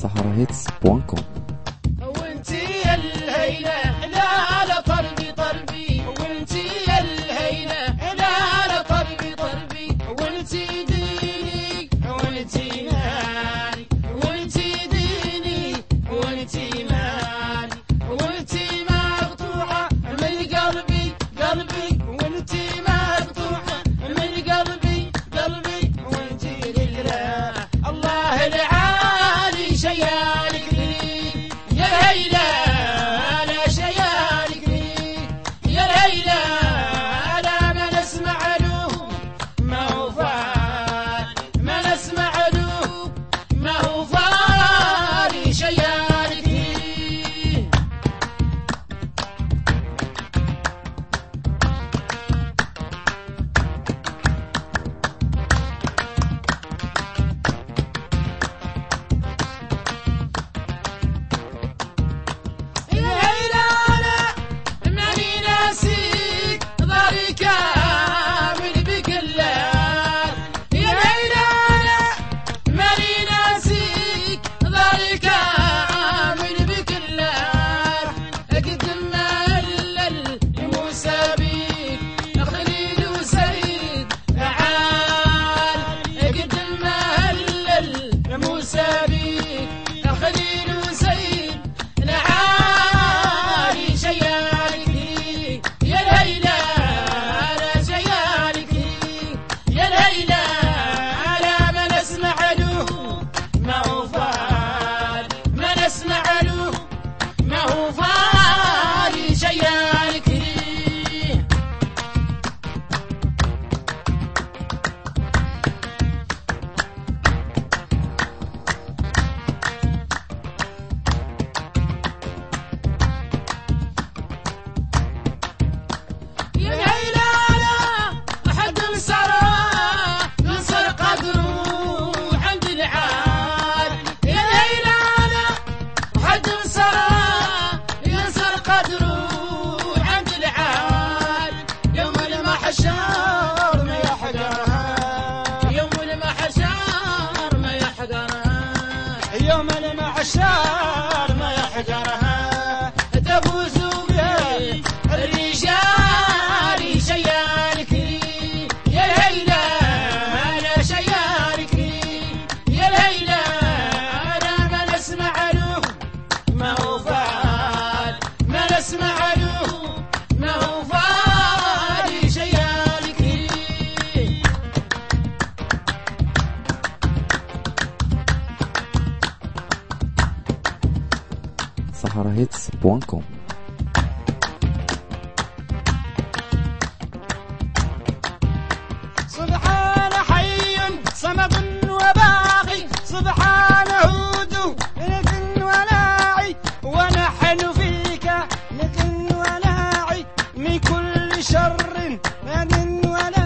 saharaHits.com. وانتي يا الهيلة لا لا طربي طربي، وانتي يا الهيلة لا لا طربي طربي، وانتي ديني وانتي مالي، وانتي ديني وانتي مالي، وانتي مقطوعة من قلبي قلبي، وانتي مقطوعة من قلبي قلبي، وانتي لله الله العالي شيالك لي يا ليلى أنا شيالك لي يا ليلى أنا ما نسمع له ما هو فال، ما نسمع له ما هو فال شيالك لي. يوم المحشر ما يحقرها تفوز بها الرجال شيالك لي يا ليلى أنا شيالك لي يا ليلى أنا ما نسمع له ما هو فال، ما نسمع له ما هو فال شيالك لي. saharaHits.com. سبحان حي صمد وباقي، سبحان هود لكن وناعي، ونحن فيك لكن وناعي من كل شر لكن وناعي.